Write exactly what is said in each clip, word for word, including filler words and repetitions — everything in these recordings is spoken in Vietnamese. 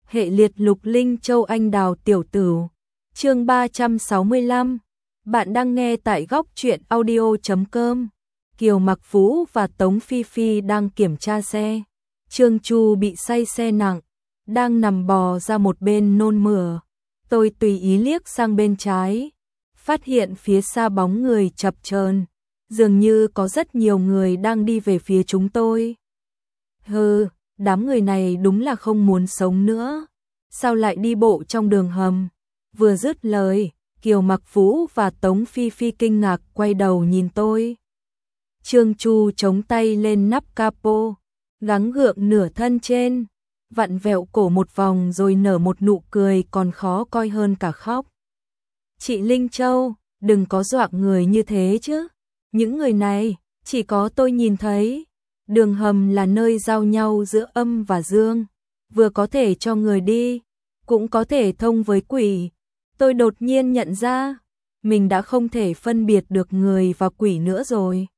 hệ liệt lục linh châu anh đào tiểu tử. Chương ba trăm sáu mươi lăm. Bạn đang nghe tại góc truyện audio chấm com. Kiều Mặc Vũ và Tống Phi Phi đang kiểm tra xe. Trương Chu bị say xe nặng, đang nằm bò ra một bên nôn mửa. Tôi tùy ý liếc sang bên trái, phát hiện phía xa bóng người chập chờn, dường như có rất nhiều người đang đi về phía chúng tôi. Hừ, đám người này đúng là không muốn sống nữa. Sao lại đi bộ trong đường hầm? Vừa dứt lời, Kiều Mặc Vũ và Tống Phi Phi kinh ngạc quay đầu nhìn tôi. Trương Chu chống tay lên nắp capo, gắng gượng nửa thân trên, vặn vẹo cổ một vòng rồi nở một nụ cười còn khó coi hơn cả khóc. Chị Linh Châu, đừng có dọa người như thế chứ. Những người này, chỉ có tôi nhìn thấy. Đường hầm là nơi giao nhau giữa âm và dương, vừa có thể cho người đi, cũng có thể thông với quỷ. Tôi đột nhiên nhận ra, mình đã không thể phân biệt được người và quỷ nữa rồi.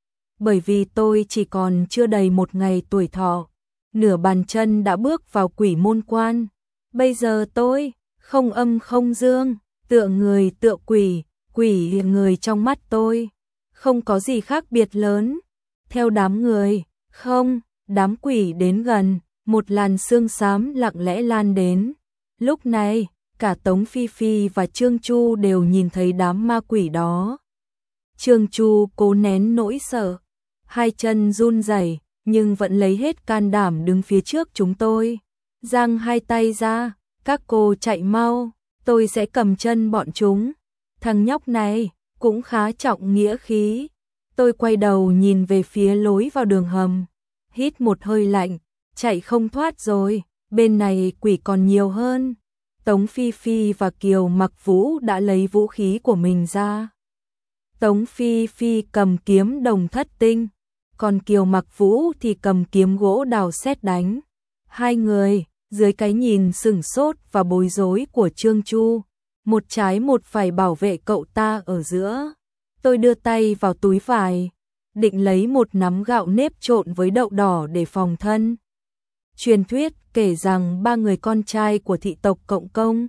Bởi vì tôi chỉ còn chưa đầy một ngày tuổi thọ, nửa bàn chân đã bước vào quỷ môn quan. Bây giờ tôi, không âm không dương, tựa người tựa quỷ, quỷ người trong mắt tôi, không có gì khác biệt lớn. Theo đám người, không, đám quỷ đến gần, một làn sương xám lặng lẽ lan đến. Lúc này, cả Tống Phi Phi và Trương Chu đều nhìn thấy đám ma quỷ đó. Trương Chu cố nén nỗi sợ, hai chân run rẩy nhưng vẫn lấy hết can đảm đứng phía trước chúng tôi. Giang hai tay ra, các cô chạy mau, tôi sẽ cầm chân bọn chúng. Thằng nhóc này cũng khá trọng nghĩa khí. Tôi quay đầu nhìn về phía lối vào đường hầm, hít một hơi lạnh, chạy không thoát rồi, bên này quỷ còn nhiều hơn. Tống Phi Phi và Kiều Mặc Vũ đã lấy vũ khí của mình ra. Tống Phi Phi cầm kiếm đồng thất tinh, còn Kiều Mặc Vũ thì cầm kiếm gỗ đào sét đánh. Hai người, dưới cái nhìn sửng sốt và bối rối của Trương Chu, một trái một phải bảo vệ cậu ta ở giữa. Tôi đưa tay vào túi vải, định lấy một nắm gạo nếp trộn với đậu đỏ để phòng thân. Truyền thuyết kể rằng ba người con trai của thị tộc Cộng Công,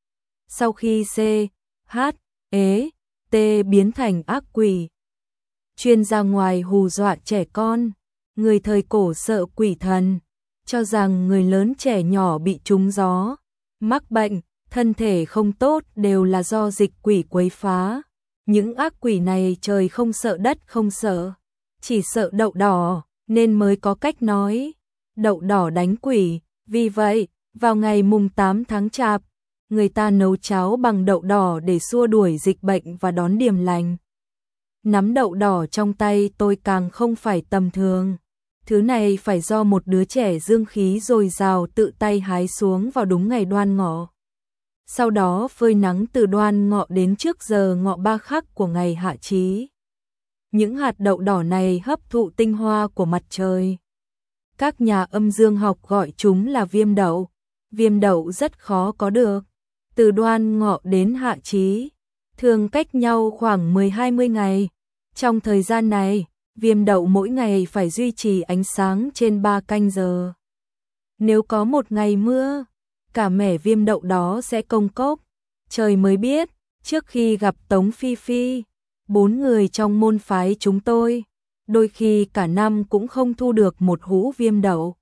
sau khi C, H, E, T biến thành ác quỷ, chuyên ra ngoài hù dọa trẻ con. Người thời cổ sợ quỷ thần, cho rằng người lớn trẻ nhỏ bị trúng gió, mắc bệnh, thân thể không tốt đều là do dịch quỷ quấy phá. Những ác quỷ này trời không sợ đất không sợ, chỉ sợ đậu đỏ, nên mới có cách nói đậu đỏ đánh quỷ. Vì vậy, vào ngày mùng tám tháng Chạp, người ta nấu cháo bằng đậu đỏ để xua đuổi dịch bệnh và đón điềm lành. Nắm đậu đỏ trong tay tôi càng không phải tầm thường. Thứ này phải do một đứa trẻ dương khí dồi dào tự tay hái xuống vào đúng ngày Đoan Ngọ. Sau đó phơi nắng từ Đoan Ngọ đến trước giờ Ngọ ba khắc của ngày Hạ Chí. Những hạt đậu đỏ này hấp thụ tinh hoa của mặt trời. Các nhà âm dương học gọi chúng là viêm đậu. Viêm đậu rất khó có được. Từ Đoan Ngọ đến Hạ Chí, thường cách nhau khoảng mười đến hai mươi ngày. Trong thời gian này, viêm đậu mỗi ngày phải duy trì ánh sáng trên ba canh giờ. Nếu có một ngày mưa, cả mẻ viêm đậu đó sẽ công cốc. Trời mới biết, trước khi gặp Tống Phi Phi, bốn người trong môn phái chúng tôi, đôi khi cả năm cũng không thu được một hũ viêm đậu.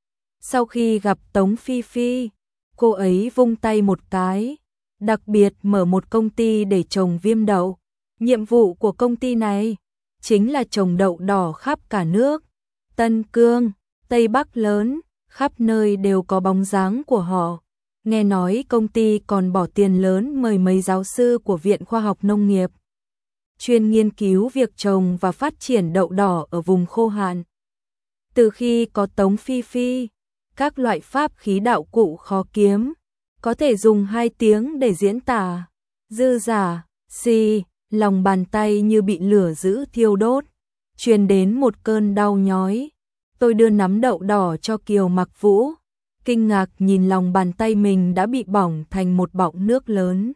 Sau khi gặp Tống Phi Phi, cô ấy vung tay một cái, đặc biệt mở một công ty để trồng viêm đậu. Nhiệm vụ của công ty này chính là trồng đậu đỏ khắp cả nước. Tân Cương, Tây Bắc lớn, khắp nơi đều có bóng dáng của họ. Nghe nói công ty còn bỏ tiền lớn mời mấy giáo sư của Viện Khoa học Nông nghiệp, chuyên nghiên cứu việc trồng và phát triển đậu đỏ ở vùng khô hạn. Từ khi có Tống Phi Phi, các loại pháp khí đạo cụ khó kiếm, có thể dùng hai tiếng để diễn tả. Dư giả, xì, lòng bàn tay như bị lửa dữ thiêu đốt, truyền đến một cơn đau nhói. Tôi đưa nắm đậu đỏ cho Kiều Mặc Vũ, kinh ngạc nhìn lòng bàn tay mình đã bị bỏng thành một bọng nước lớn.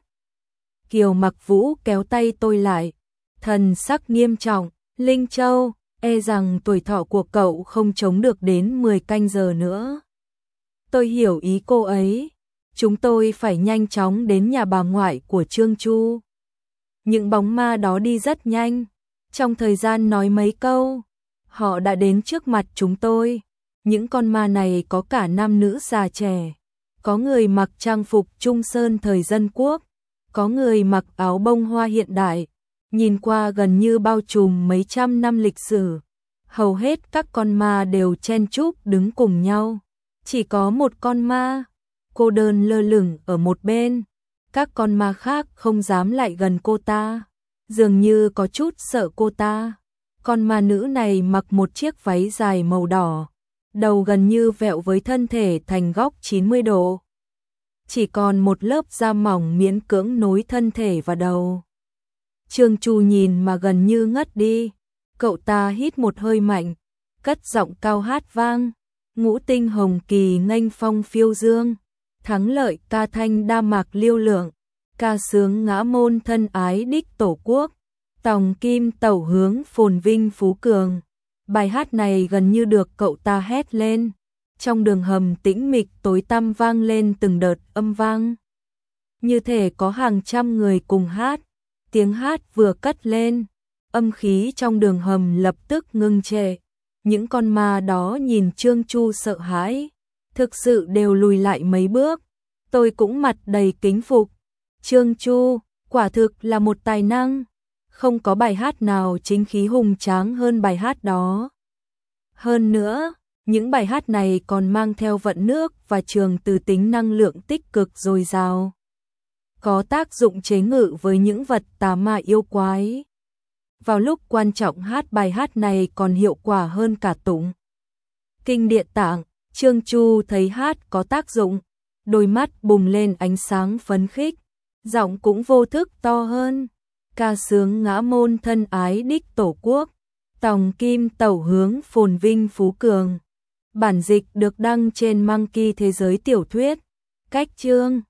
Kiều Mặc Vũ kéo tay tôi lại, thần sắc nghiêm trọng. Linh Châu, e rằng tuổi thọ của cậu không chống được đến mười canh giờ nữa. Tôi hiểu ý cô ấy. Chúng tôi phải nhanh chóng đến nhà bà ngoại của Trương Chu. Những bóng ma đó đi rất nhanh. Trong thời gian nói mấy câu, họ đã đến trước mặt chúng tôi. Những con ma này có cả nam nữ già trẻ. Có người mặc trang phục Trung Sơn thời dân quốc. Có người mặc áo bông hoa hiện đại. Nhìn qua gần như bao trùm mấy trăm năm lịch sử. Hầu hết các con ma đều chen chúc đứng cùng nhau. Chỉ có một con ma cô đơn lơ lửng ở một bên. Các con ma khác không dám lại gần cô ta, dường như có chút sợ cô ta. Con ma nữ này mặc một chiếc váy dài màu đỏ, đầu gần như vẹo với thân thể thành góc chín mươi độ. Chỉ còn một lớp da mỏng miễn cưỡng nối thân thể và đầu. Trương Chu nhìn mà gần như ngất đi. Cậu ta hít một hơi mạnh, cất giọng cao hát vang. Ngũ tinh hồng kỳ nghênh phong phiêu dương, thắng lợi ca thanh đa mạc liêu lượng, ca sướng ngã môn thân ái đích tổ quốc, tòng kim tẩu hướng phồn vinh phú cường. Bài hát này gần như được cậu ta hét lên. Trong đường hầm tĩnh mịch tối tăm vang lên từng đợt âm vang. Như thể có hàng trăm người cùng hát. Tiếng hát vừa cất lên, âm khí trong đường hầm lập tức ngưng trệ. Những con ma đó nhìn Trương Chu sợ hãi, thực sự đều lùi lại mấy bước. Tôi cũng mặt đầy kính phục. Trương Chu, quả thực là một tài năng. Không có bài hát nào chính khí hùng tráng hơn bài hát đó. Hơn nữa, những bài hát này còn mang theo vận nước và trường từ tính năng lượng tích cực dồi dào. Có tác dụng chế ngự với những vật tà ma yêu quái. Vào lúc quan trọng hát bài hát này còn hiệu quả hơn cả tụng kinh địa tạng. Trương Chu thấy hát có tác dụng, đôi mắt bùng lên ánh sáng phấn khích, giọng cũng vô thức to hơn. Ca sướng ngã môn thân ái đích tổ quốc, tòng kim tẩu hướng phồn vinh phú cường. Bản dịch được đăng trên Monkey Thế giới tiểu thuyết. Cách chương